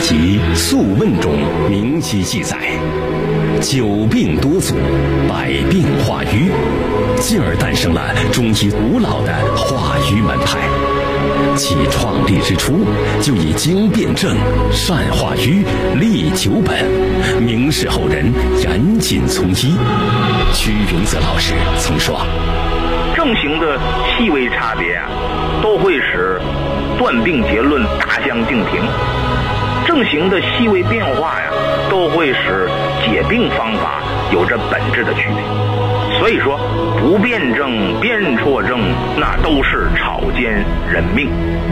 集《素问》中明晰记载，久病多阻，百病化瘀，进而诞生了中医古老的化瘀门派。其创立之初，就以经辨证、善化瘀、利久本，明世后人严谨从医。屈云泽老师曾说， 症型的细微差别都会使断病结论大相径庭，症型的细微变化都会使解病方法有着本质的区别。所以说，不辨证、辨错症，那都是草菅人命。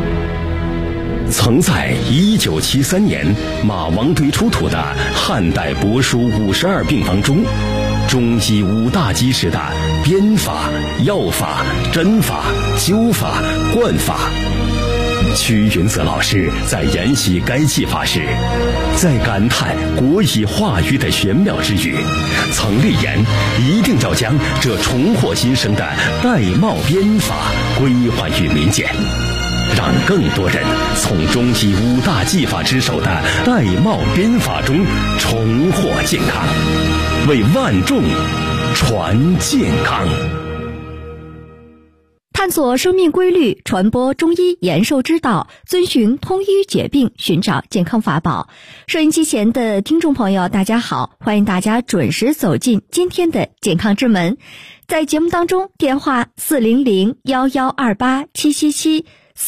曾在1973年马王堆出土的汉代帛书52病方中，中医5大基石的编法、药法、针法、灸法、灌法。屈云泽老师在研习该技法时，在感叹国医化瘀的玄妙之余，曾立言一定要将这重获新生的玳瑁编法归还于民间，让更多人从中医5大技法之首的玳瑁编法中重获健康，为万众传健康。 探索生命规律，传播中医延寿之道，遵循通医解病，寻找健康法宝。收音机前的听众朋友，大家好，欢迎大家准时走进今天的健康之门。在节目当中，电话400-1128-777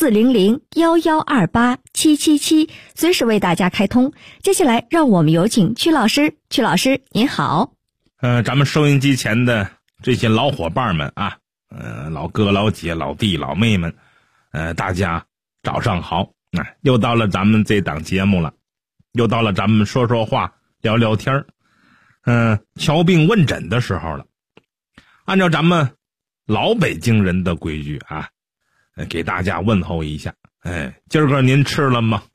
400-1128-777，随时为大家开通。接下来让我们有请曲老师。曲老师您好。 咱们收音机前的这些老伙伴们啊，老哥老姐老弟老妹们，大家早上好。又到了咱们这档节目了，又到了咱们说说话聊聊天瞧病问诊的时候了。按照咱们老北京人的规矩啊，给大家问候一下。今儿个您吃了吗？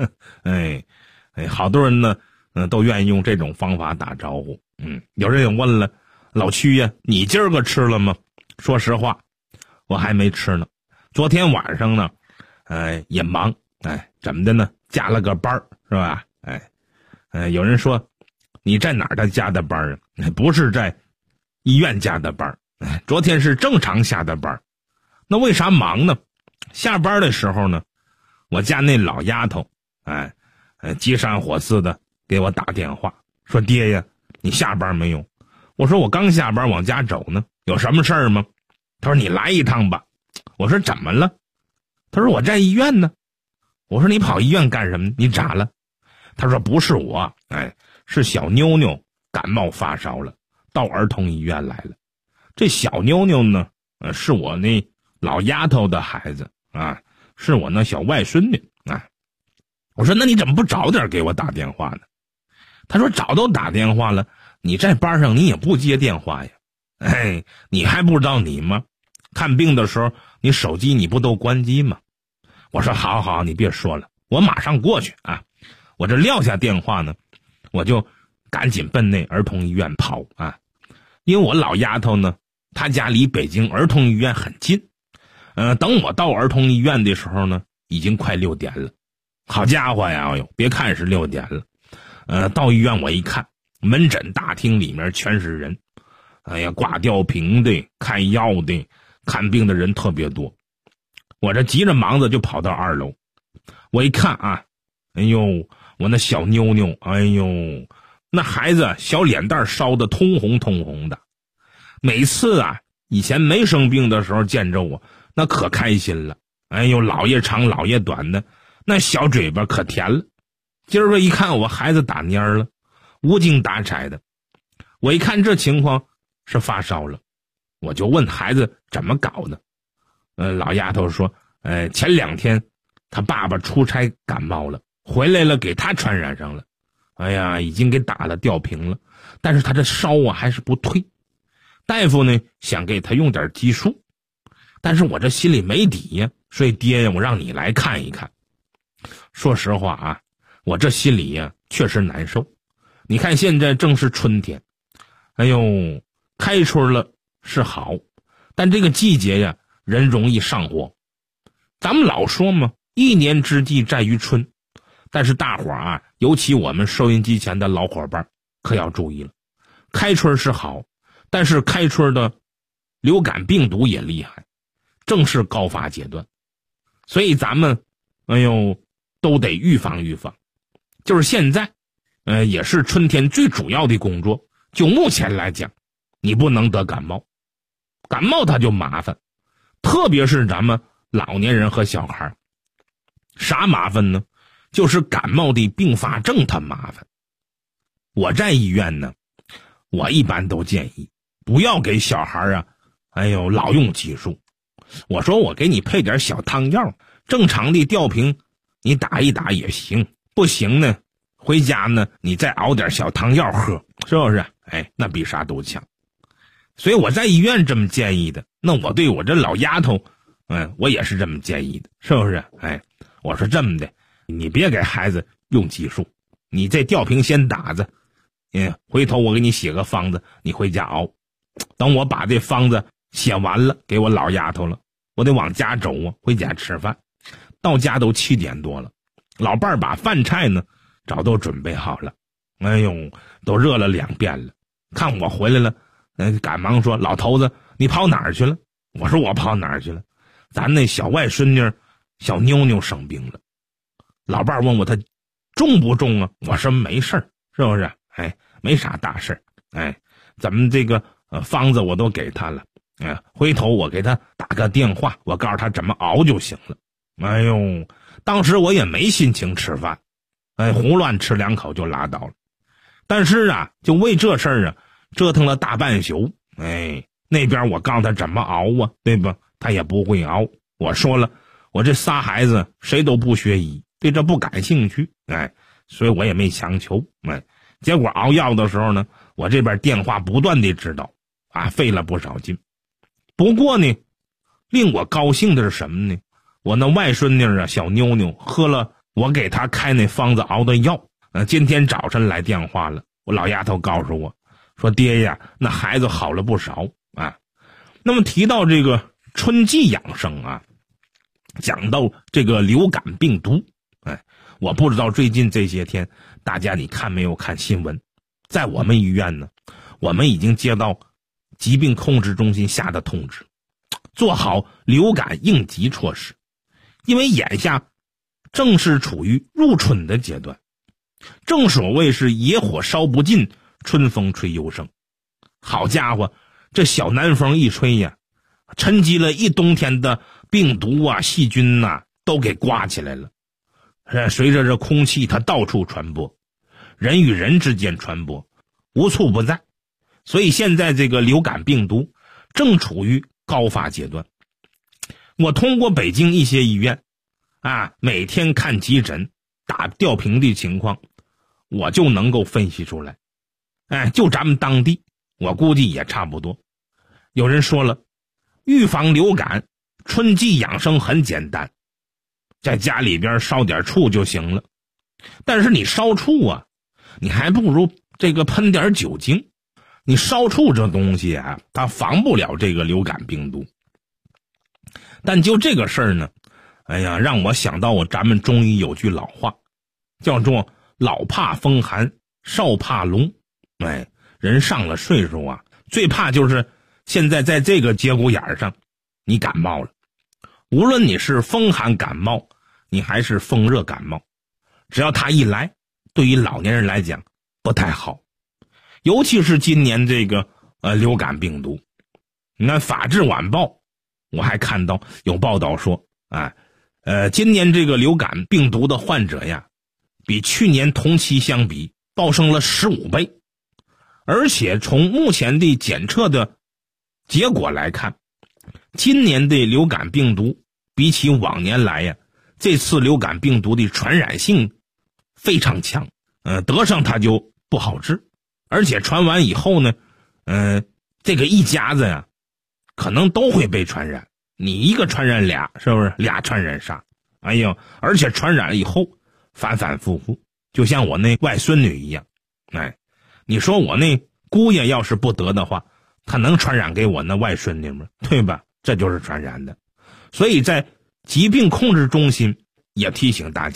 好多人呢都愿意用这种方法打招呼。有人也问了，老屈呀，你今儿个吃了吗？说实话，我还没吃呢。昨天晚上呢，也忙，怎么的呢？加了个班是吧？有人说，你在哪儿的加的班啊？不是在医院加的班，昨天是正常下的班。那为啥忙呢？下班的时候呢，我家那老丫头，急三火四的给我打电话，说爹呀，你下班没有？我说我刚下班往家走呢。有什么事儿吗？他说你来一趟吧。我说怎么了？他说我在医院呢。我说你跑医院干什么？你咋了？他说不是我，是小妞妞感冒发烧了，到儿童医院来了。这小妞妞呢，是我那老丫头的孩子啊，是我那小外孙女啊。我说那你怎么不早点给我打电话呢？他说早都打电话了，你在班上你也不接电话呀。你还不知道你吗？看病的时候你手机你不都关机吗？我说好好，你别说了，我马上过去啊。我这撂下电话呢，我就赶紧奔那儿童医院跑啊。因为我老丫头呢，她家离北京儿童医院很近。等我到儿童医院的时候呢，已经快6点了。好家伙呀，别看是6点了，到医院我一看，门诊大厅里面全是人。挂吊瓶的、开药的、看病的人特别多。我这急着忙着就跑到2楼，我一看啊，我那小妞妞，那孩子小脸蛋烧得通红通红的。每次啊，以前没生病的时候见着我，那可开心了。老爷长老爷短的，那小嘴巴可甜了。今儿个一看我孩子打蔫了，无精打采的。我一看这情况是发烧了，我就问孩子怎么搞的。老丫头说，前2天他爸爸出差感冒了，回来了给他传染上了。已经给打了吊瓶了，但是他这烧还是不退。大夫呢想给他用点激素，但是我这心里没底呀，所以爹呀，我让你来看一看。说实话啊，我这心里呀确实难受。你看现在正是春天，开春了是好，但这个季节呀，人容易上火。咱们老说嘛，一年之计在于春， 但是大伙儿啊，尤其我们收音机前的老伙伴可要注意了，开春是好，但是开春的流感病毒也厉害，正是高发阶段，所以咱们都得预防预防。就是现在也是春天最主要的工作。就目前来讲，你不能得感冒，感冒它就麻烦，特别是咱们老年人和小孩。啥麻烦呢？就是感冒的并发症它麻烦。我在医院呢，我一般都建议不要给小孩老用激素。我说我给你配点小汤药，正常的吊瓶你打一打也行，不行呢回家呢你再熬点小汤药喝，是不是？那比啥都强。所以我在医院这么建议的，那我对我这老丫头我也是这么建议的，是不是？我说这么的，你别给孩子用激素，你这吊瓶先打着，回头我给你写个方子，你回家熬。等我把这方子写完了给我老丫头了，我得往家走啊，回家吃饭。到家都7点多了，老伴儿把饭菜呢早都准备好了，都热了2遍了。看我回来了，赶忙说：“老头子，你跑哪儿去了？”我说：“我跑哪儿去了？咱那小外孙女小妞妞生病了。”老伴儿问我她重不重啊？我说没事儿，是不是？没啥大事儿。咱们这个方子我都给她了，回头我给她打个电话，我告诉她怎么熬就行了。当时我也没心情吃饭，胡乱吃2口就拉倒了。但是就为这事儿折腾了大半宿。那边我告诉他怎么熬啊，对吧？他也不会熬。我说了，我这仨孩子谁都不学医，对这不感兴趣，所以我也没强求。结果熬药的时候呢，我这边电话不断地知道，费了不少劲。不过呢，令我高兴的是什么呢？我那外孙女小妞妞喝了我给她开那方子熬的药。今天早晨来电话了，我老丫头告诉我说：“爹呀，那孩子好了不少啊。”那么提到这个春季养生讲到这个流感病毒，我不知道最近这些天大家你看没有看新闻，在我们医院呢，我们已经接到疾病控制中心下的通知，做好流感应急措施，因为眼下正是处于入春的阶段。正所谓是野火烧不尽，春风吹又生。好家伙，这小南风一吹呀，沉积了一冬天的病毒细菌都给刮起来了。随着这空气它到处传播，人与人之间传播无处不在，所以现在这个流感病毒正处于高发阶段。我通过北京一些医院每天看急诊打吊瓶的情况，我就能够分析出来。就咱们当地我估计也差不多。有人说了，预防流感春季养生很简单，在家里边烧点醋就行了。但是你烧醋你还不如这个喷点酒精。你烧醋这东西它防不了这个流感病毒。但就这个事儿呢，让我想到咱们中医有句老话，叫做老怕风寒，少怕聋。人上了岁数最怕就是现在在这个节骨眼上你感冒了。无论你是风寒感冒，你还是风热感冒，只要它一来，对于老年人来讲不太好。尤其是今年这个流感病毒，你看法制晚报我还看到有报道说今年这个流感病毒的患者比去年同期相比暴升了15倍。而且从目前的检测的结果来看，今年的流感病毒比起往年来这次流感病毒的传染性非常强，得上它就不好治，而且传完以后呢，这个一家子可能都会被传染。你一个传染俩，是不是？俩传染仨。而且传染以后反反复复，就像我那外孙女一样。你说我那姑爷要是不得的话，他能传染给我那外孙女吗？对吧？这就是传染的。所以在疾病控制中心也提醒大家，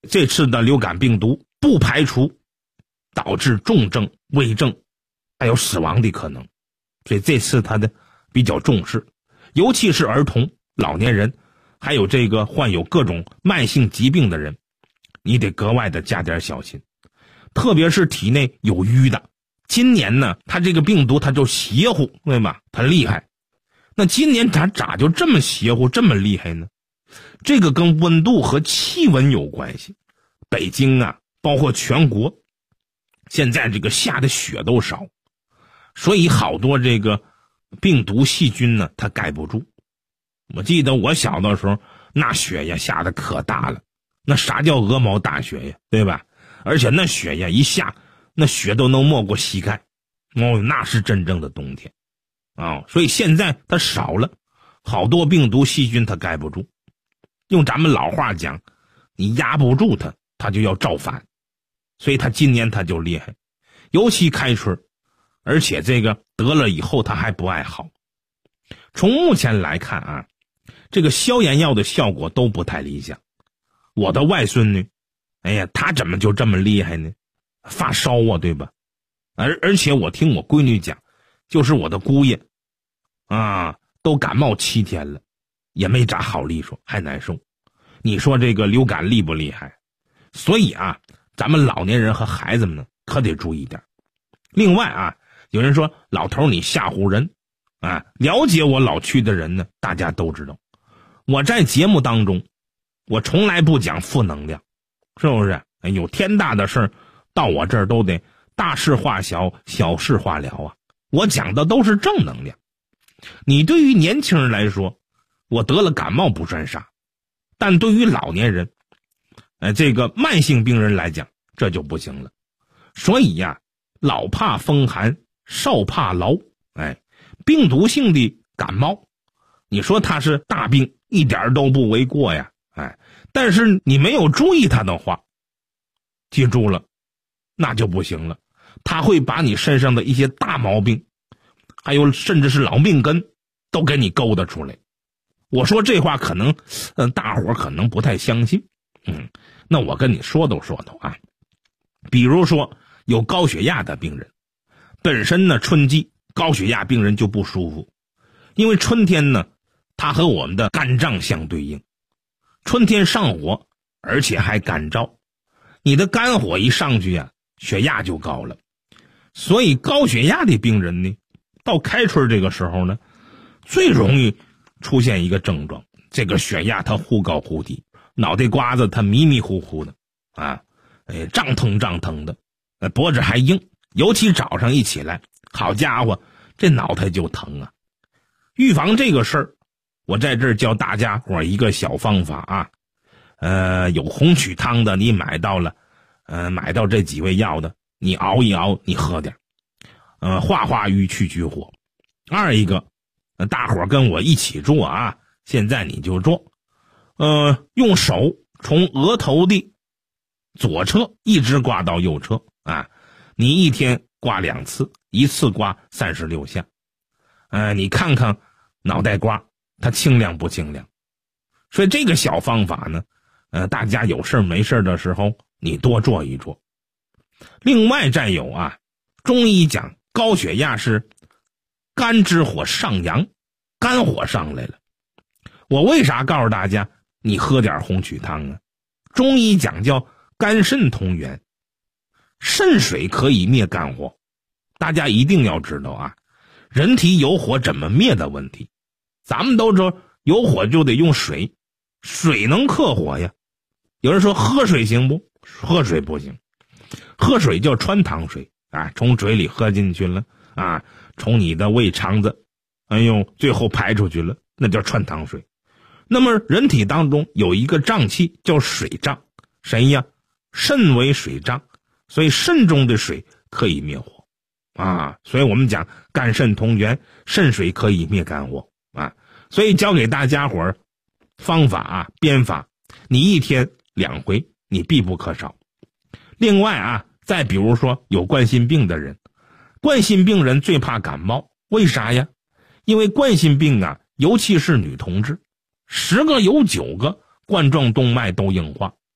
这次的流感病毒不排除导致重症、危症还有死亡的可能，所以这次他的比较重视，尤其是儿童、老年人，还有这个患有各种慢性疾病的人，你得格外的加点小心，特别是体内有瘀的。今年呢，它这个病毒它就邪乎，对吧？它厉害。那今年它咋就这么邪乎，这么厉害呢？这个跟温度和气温有关系。北京啊，包括全国，现在这个下的雪都少，所以好多这个病毒细菌呢，它盖不住。我记得我小的时候，那雪呀下的可大了，那啥叫鹅毛大雪呀，对吧？而且那雪呀一下，那雪都能没过膝盖，那是真正的冬天啊！所以现在它少了，好多病毒细菌它盖不住。用咱们老话讲，你压不住它，它就要造反。所以它今年它就厉害，尤其开春，而且这个得了以后它还不爱好。从目前来看啊，这个消炎药的效果都不太理想。我的外孙女，哎呀，她怎么就这么厉害呢？发烧啊，对吧？而且我听我闺女讲，就是我的姑爷啊，都感冒7天了，也没咋好利索，还难受。你说这个流感厉不厉害？所以啊，咱们老年人和孩子们呢，可得注意点。另外啊，有人说老头你吓唬人啊，了解我老区的人呢，大家都知道，我在节目当中，我从来不讲负能量，是不是？有天大的事儿，到我这儿都得大事化小，小事化了啊！我讲的都是正能量。你对于年轻人来说，我得了感冒不算啥，但对于老年人，这个慢性病人来讲，这就不行了。所以呀，老怕风寒，少怕痨。病毒性的感冒，你说它是大病，一点都不为过呀。但是你没有注意它的话，记住了，那就不行了。它会把你身上的一些大毛病，还有甚至是老病根，都给你勾搭出来。我说这话可能，大伙可能不太相信。那我跟你说道啊。比如说有高血压的病人，本身呢春季高血压病人就不舒服，因为春天呢，它和我们的肝脏相对应。春天上火，而且还干燥，你的肝火一上去啊，血压就高了。所以高血压的病人呢，到开春这个时候呢，最容易出现一个症状，这个血压它忽高忽低，脑袋瓜子它迷迷糊糊的啊，胀腾的，脖子还硬，尤其早上一起来，好家伙，这脑袋就疼啊。预防这个事儿，我在这儿教大家伙一个小方法啊，有红曲汤的你买到了，买到这几味药的，你熬一熬，你喝点，化瘀去火。二一个，大伙跟我一起做啊，现在你就做，用手从额头的左侧一直刮到右侧啊，你一天刮2次，一次刮36下，你看看脑袋瓜它清凉不清凉？所以这个小方法呢，大家有事没事的时候你多做一做。另外再有啊，中医讲高血压是肝之火上扬，肝火上来了。我为啥告诉大家你喝点红曲汤啊？中医讲叫肝肾同源，肾水可以灭肝火。大家一定要知道啊，人体有火怎么灭的问题。咱们都说有火就得用水，水能克火呀。有人说喝水行不？喝水不行，喝水叫穿堂水啊，从嘴里喝进去了啊，从你的胃肠子，最后排出去了，那叫穿堂水。那么人体当中有一个脏器叫水脏，谁呀？肾为水脏，所以肾中的水可以灭火啊。所以我们讲肝肾同源，肾水可以灭肝火啊。所以教给大家伙儿方法啊，编法，你一天2回，你必不可少。另外啊，再比如说有冠心病的人，冠心病人最怕感冒，为啥呀？因为冠心病啊，尤其是女同志，10个有9个冠状动脉都硬化，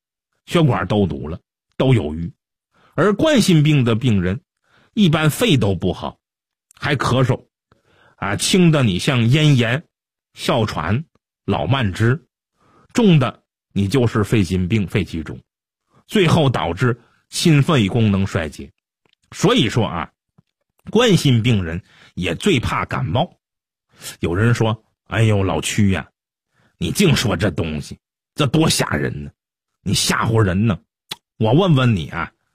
血管都堵了，都有瘀。而冠心病的病人一般肺都不好，还咳嗽轻的你像咽炎、哮喘、老慢支，重的你就是肺心病、肺气肿，最后导致心肺功能衰竭。所以说冠心病人也最怕感冒。有人说，哎呦老屈呀，你净说这东西，这多吓人呢，你吓唬人呢。我问问你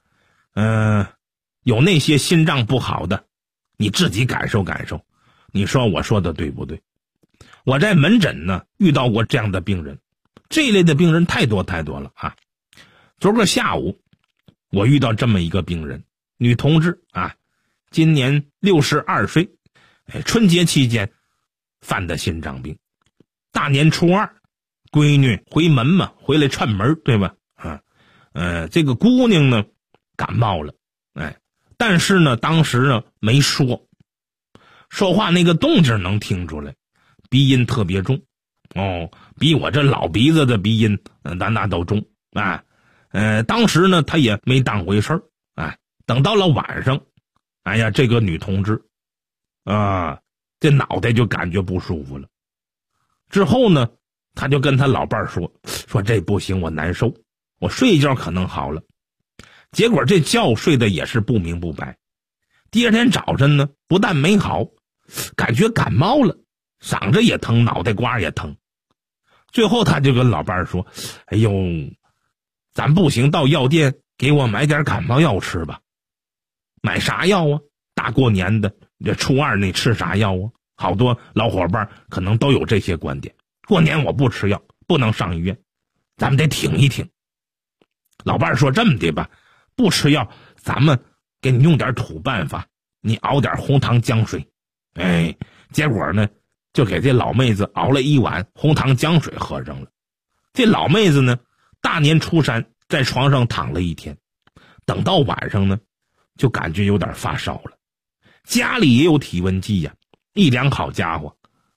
有那些心脏不好的，你自己感受感受，你说我说的对不对？我在门诊呢遇到过这样的病人，这一类的病人太多太多了昨个下午我遇到这么一个病人，女同志今年62岁，春节期间犯的心脏病。大年初二，闺女回门嘛，回来串门，对吧？这个姑娘呢感冒了，但是呢当时呢没说话那个动静能听出来，鼻音特别重比我这老鼻子的鼻音那都重当时呢她也没当回事等到了晚上，哎呀，这个女同志这脑袋就感觉不舒服了。之后呢她就跟她老伴说这不行，我难受，我睡一觉可能好了。结果这觉睡的也是不明不白，第二天早晨呢不但没好，感觉感冒了，嗓子也疼，脑袋瓜也疼。最后他就跟老伴说，哎呦，咱不行，到药店给我买点感冒药吃吧。买啥药大过年的，这初二你吃啥药好多老伙伴可能都有这些观点，过年我不吃药，不能上医院，咱们得挺一挺。老伴说，这么的吧，不吃药，咱们给你用点土办法，你熬点红糖姜水。结果呢就给这老妹子熬了一碗红糖姜水喝上了。这老妹子呢大年初三在床上躺了一天，等到晚上呢就感觉有点发烧了，家里也有体温计呀，一量好家伙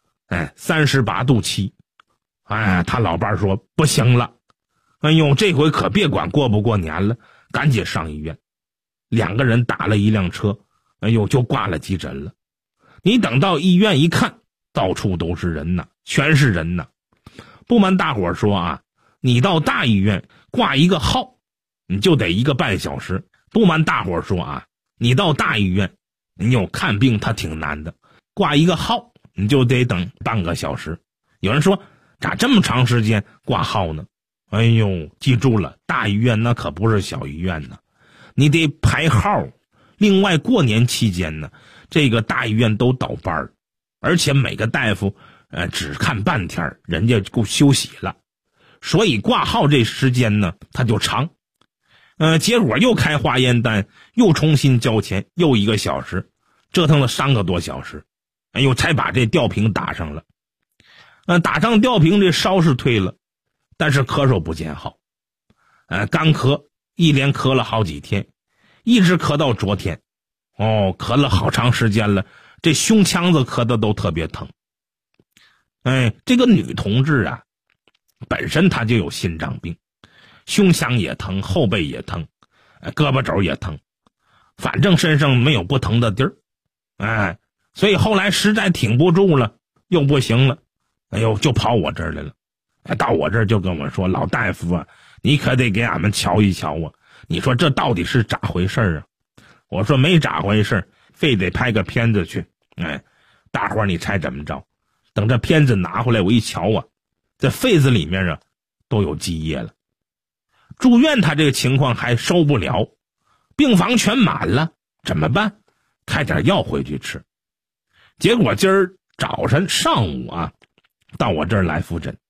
38度7。他老伴说不行了，哎呦，这回可别管过不过年了，赶紧上医院。两个人打了一辆车，哎呦，就挂了急诊了。你等到医院一看，到处都是人呐，全是人呐。不瞒大伙说你到大医院挂一个号你就得1个半小时。不瞒大伙说你到大医院你有看病它挺难的，挂一个号你就得等半个小时。有人说咋这么长时间挂号呢？哎呦，记住了，大医院那可不是小医院呢，你得排号。另外过年期间呢，这个大医院都倒班，而且每个大夫只看半天，人家够休息了，所以挂号这时间呢它就长。结果又开化验单，又重新交钱，又1个小时，折腾了3个多小时，哎呦，才把这吊瓶打上了。打上吊瓶，这烧是退了，但是咳嗽不见好。干咳，一连咳了好几天，一直咳到昨天。咳了好长时间了，这胸腔子咳的都特别疼。这个女同志本身她就有心脏病，胸腔也疼，后背也疼，胳膊肘也疼，反正身上没有不疼的地儿。所以后来实在挺不住了，又不行了，哎呦，就跑我这儿来了。到我这儿就跟我说，老大夫你可得给俺们瞧一瞧你说这到底是咋回事我说没咋回事，非得拍个片子去。大伙儿你猜怎么着？等这片子拿回来我一瞧这肺子里面都有积液了。住院他这个情况还收不了，病房全满了，怎么办？开点药回去吃。结果今儿早晨上午到我这儿来复诊。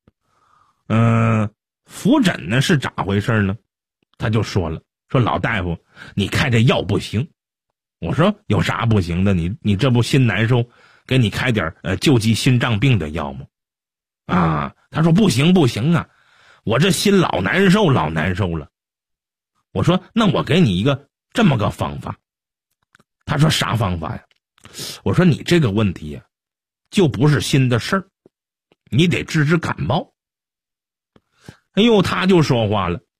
复诊呢是咋回事呢？他就说了，说老大夫你开这药不行。我说有啥不行的？你这不心难受，给你开点救济心脏病的药吗？他说不行我这心老难受了。我说那我给你一个这么个方法。他说啥方法呀？我说你这个问题就不是心的事儿，你得治感冒。哎呦，他就说话了，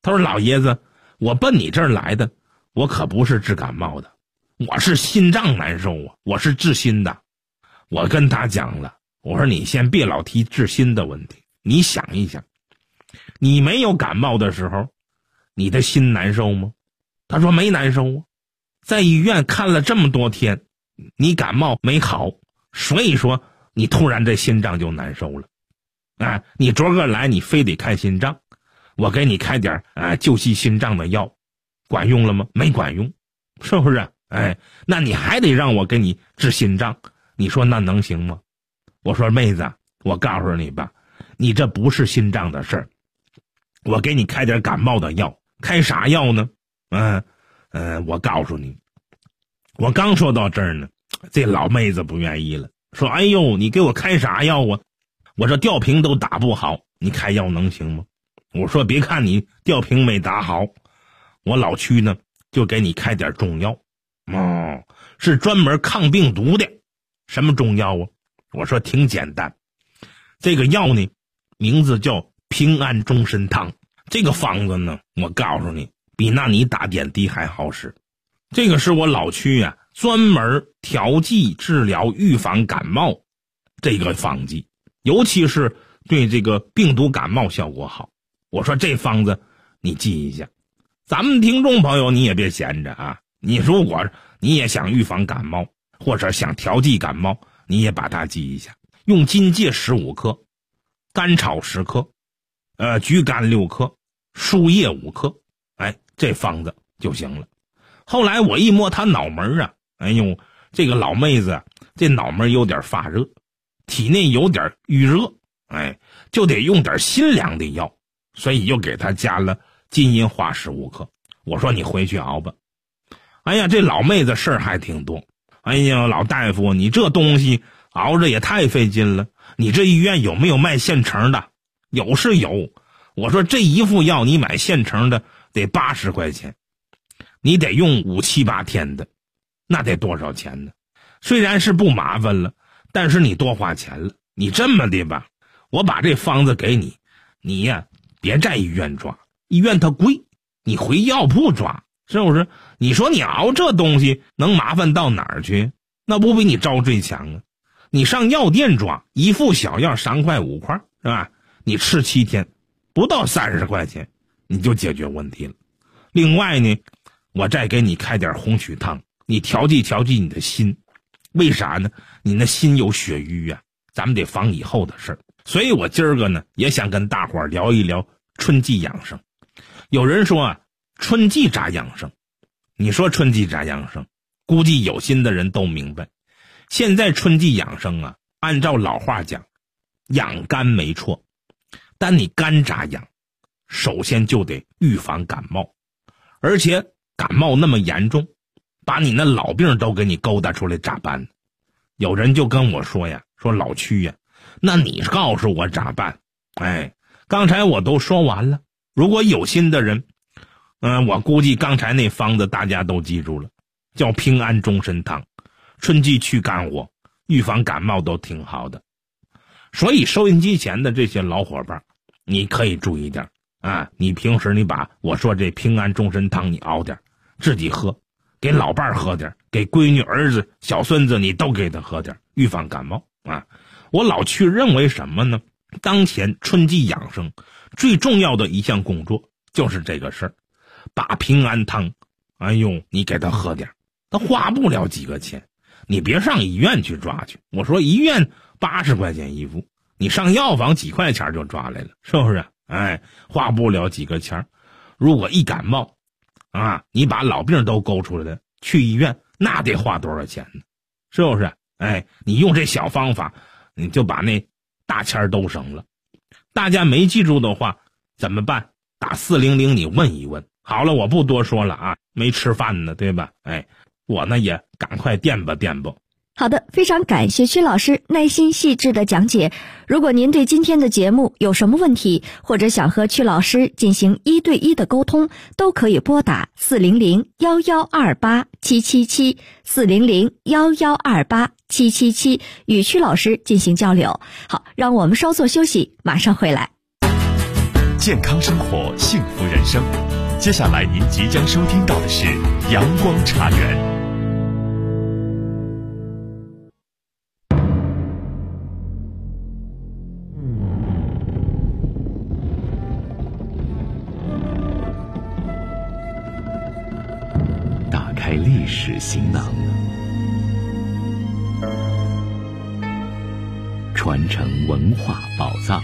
他说老爷子，我奔你这儿来的，我可不是治感冒的，我是心脏难受啊，我是治心的。我跟他讲了，我说你先别老提治心的问题，你想一想，你没有感冒的时候，你的心难受吗？他说没难受啊，在医院看了这么多天，你感冒没好，所以说你突然这心脏就难受了。你昨个来你非得看心脏，我给你开点救济心脏的药，管用了吗？没管用，是不是？那你还得让我给你治心脏，你说那能行吗？我说妹子，我告诉你吧，你这不是心脏的事儿，我给你开点感冒的药。开啥药呢？我告诉你，我刚说到这儿呢，这老妹子不愿意了，说哎呦，你给我开啥药啊？我这吊瓶都打不好，你开药能行吗？我说别看你吊瓶没打好，我老屈呢就给你开点中药，是专门抗病毒的。什么中药啊？我说挺简单，这个药呢名字叫平安终身汤。这个方子呢，我告诉你，比那你打点滴还好使。这个是我老屈专门调剂治疗预防感冒这个方剂，尤其是对这个病毒感冒效果好。我说这方子你记一下，咱们听众朋友你也别闲着啊，你如果你也想预防感冒或者想调剂感冒，你也把它记一下。用金芥15克，甘草10克，桔甘6克，树叶5克，这方子就行了。后来我一摸他脑门哎呦，这个老妹子这脑门有点发热，体内有点预热，就得用点辛凉的药，所以又给他加了金银花15克。我说你回去熬吧。这老妹子事儿还挺多。老大夫，你这东西熬着也太费劲了，你这医院有没有卖现成的？有是有。我说这一副药你买现成的得80块钱，你得用5、7、8天的，那得多少钱呢？虽然是不麻烦了，但是你多花钱了。你这么的吧，我把这方子给你，你别在医院抓，医院它贵，你回药铺抓，是不是？你说你熬这东西能麻烦到哪儿去？那不比你招最强啊？你上药店抓一副小药3块5块，是吧？你吃7天不到30块钱你就解决问题了。另外呢，我再给你开点红曲汤，你调剂调剂你的心。为啥呢？你那心有血瘀咱们得防以后的事儿。所以我今儿个呢也想跟大伙儿聊一聊春季养生。有人说春季咋养生？你说春季咋养生？估计有心的人都明白。现在春季养生按照老话讲，养肝没错，但你肝咋养？首先就得预防感冒，而且感冒那么严重，把你那老病都给你勾搭出来咋办呢？有人就跟我说说老屈那你告诉我咋办？刚才我都说完了。如果有心的人我估计刚才那方子大家都记住了，叫平安终身汤，春季去肝火，预防感冒都挺好的。所以收音机前的这些老伙伴，你可以注意点你平时你把我说这平安终身汤你熬点，自己喝，给老伴喝点，给闺女儿子小孙子你都给他喝点，预防感冒我老去认为什么呢？当前春季养生最重要的一项工作就是这个事儿，把平安汤你给他喝点，他花不了几个钱，你别上医院去抓去。我说医院80块钱一副，你上药房几块钱就抓来了，是不是？花不了几个钱。如果一感冒你把老病都勾出来了，去医院那得花多少钱呢？是不是？你用这小方法你就把那大钱都省了。大家没记住的话怎么办？打400你问一问。好了，我不多说了没吃饭呢，对吧？我呢也赶快垫吧垫吧。 好的，非常感谢屈老师耐心细致的讲解。如果您对今天的节目有什么问题，或者想和屈老师进行1对1的沟通，都可以拨打400-1128-777 400-1128-777与屈老师进行交流。好，让我们稍作休息，马上回来。 健康生活，幸福人生。接下来您即将收听到的是阳光茶园。 打开历史行囊，传承文化宝藏。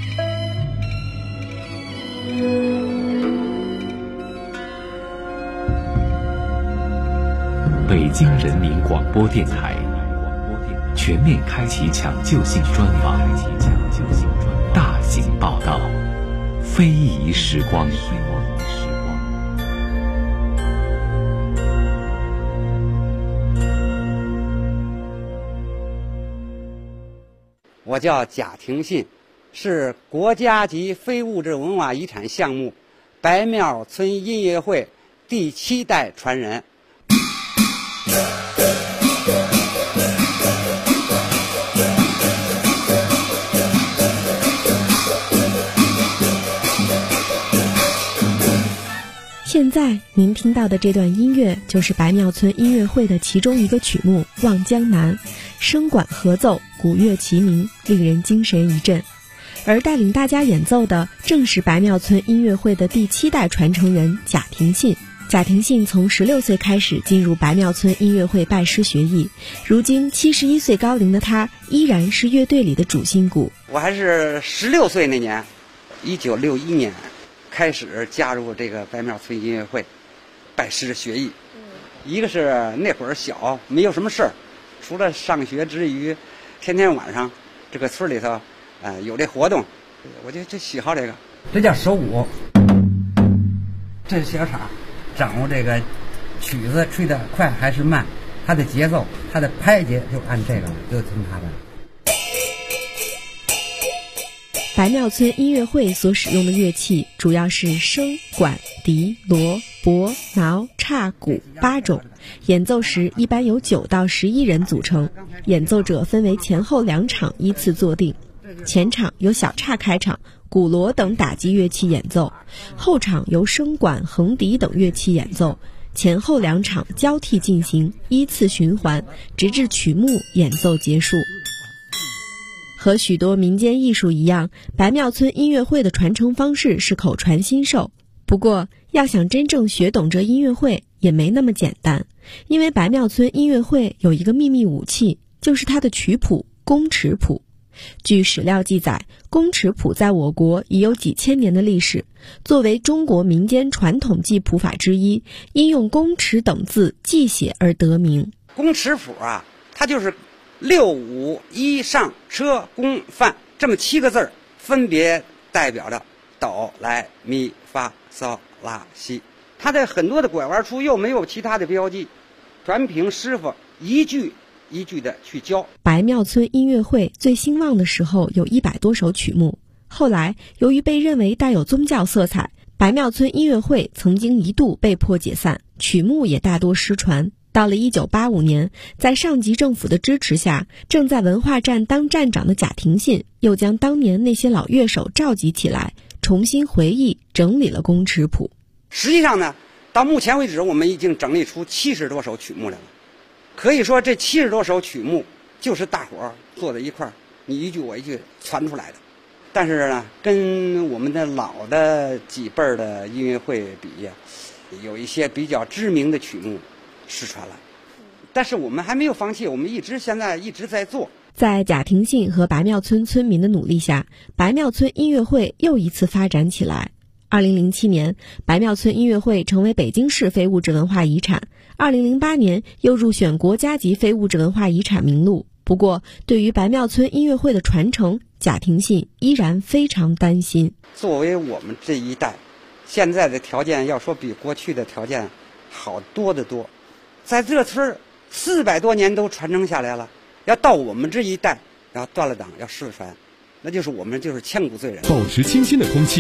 北京人民广播电台全面开启抢救性专访，大型报道，非遗时光。 我叫贾廷信，是国家级非物质文化遗产项目白庙村音乐会第7代传人。 现在您听到的这段音乐就是白庙村音乐会的其中一个曲目《望江南》，声管合奏，鼓乐齐鸣，令人精神一振。而带领大家演奏的正是白庙村音乐会的第7代传承人贾廷信。贾廷信从16岁开始进入白庙村音乐会拜师学艺，如今71岁高龄的他依然是乐队里的主心骨。 我还是16岁那年，1961年开始加入这个白庙村音乐会，拜师学艺。一个是那会儿小，没有什么事儿，除了上学之余，天天晚上这个村里头，有这活动，我就喜好这个。这叫手舞，这是小场，掌握这个曲子吹得快还是慢，它的节奏，它的拍节就按这个，就听它的。 白庙村音乐会所使用的乐器主要是笙、管、笛、锣、钹、挠、叉、鼓8种，演奏时一般由9到11人组成，演奏者分为前后2场依次坐定，前场由小叉开场，鼓锣等打击乐器演奏，后场由笙管、横笛等乐器演奏，前后2场交替进行，依次循环，直至曲目演奏结束。和许多民间艺术一样，白庙村音乐会的传承方式是口传心授。不过，要想真正学懂这音乐会也没那么简单，因为白庙村音乐会有一个秘密武器，就是它的曲谱宫尺谱。据史料记载，宫尺谱在我国已有几千年的历史，作为中国民间传统记谱法之一，因用宫尺等字记写而得名。 宫尺谱啊，它就是6、5、1上车宫范这么7个字儿，分别代表着哆来咪发嗦拉西。它的很多的拐弯处又没有其他的标记，全凭师傅一句一句的去教。 白庙村音乐会最兴旺的时候有100多首曲目，后来由于被认为带有宗教色彩，白庙村音乐会曾经一度被迫解散，曲目也大多失传。到了1985年，在上级政府的支持下，正在文化站当站长的贾廷信又将当年那些老乐手召集起来，重新回忆整理了宫尺谱。 实际上呢，到目前为止我们已经整理出70多首曲目来了。可以说这70多首曲目就是大伙儿坐在一块儿，你一句我一句传出来的。但是呢，跟我们的老的几辈儿的音乐会比呀，有一些比较知名的曲目失传了，但是我们还没有放弃，我们现在一直在做。 在贾廷信和白庙村村民的努力下，白庙村音乐会又一次发展起来。2007年，白庙村音乐会成为北京市非物质文化遗产，2008年又入选国家级非物质文化遗产名录。不过，对于白庙村音乐会的传承，贾廷信依然非常担心。 作为我们这一代，现在的条件要说比过去的条件好多得多。在这村400多年都传承下来了，要到我们这一代要断了档要失传，那就是我们就是千古罪人。 保持清新的空气，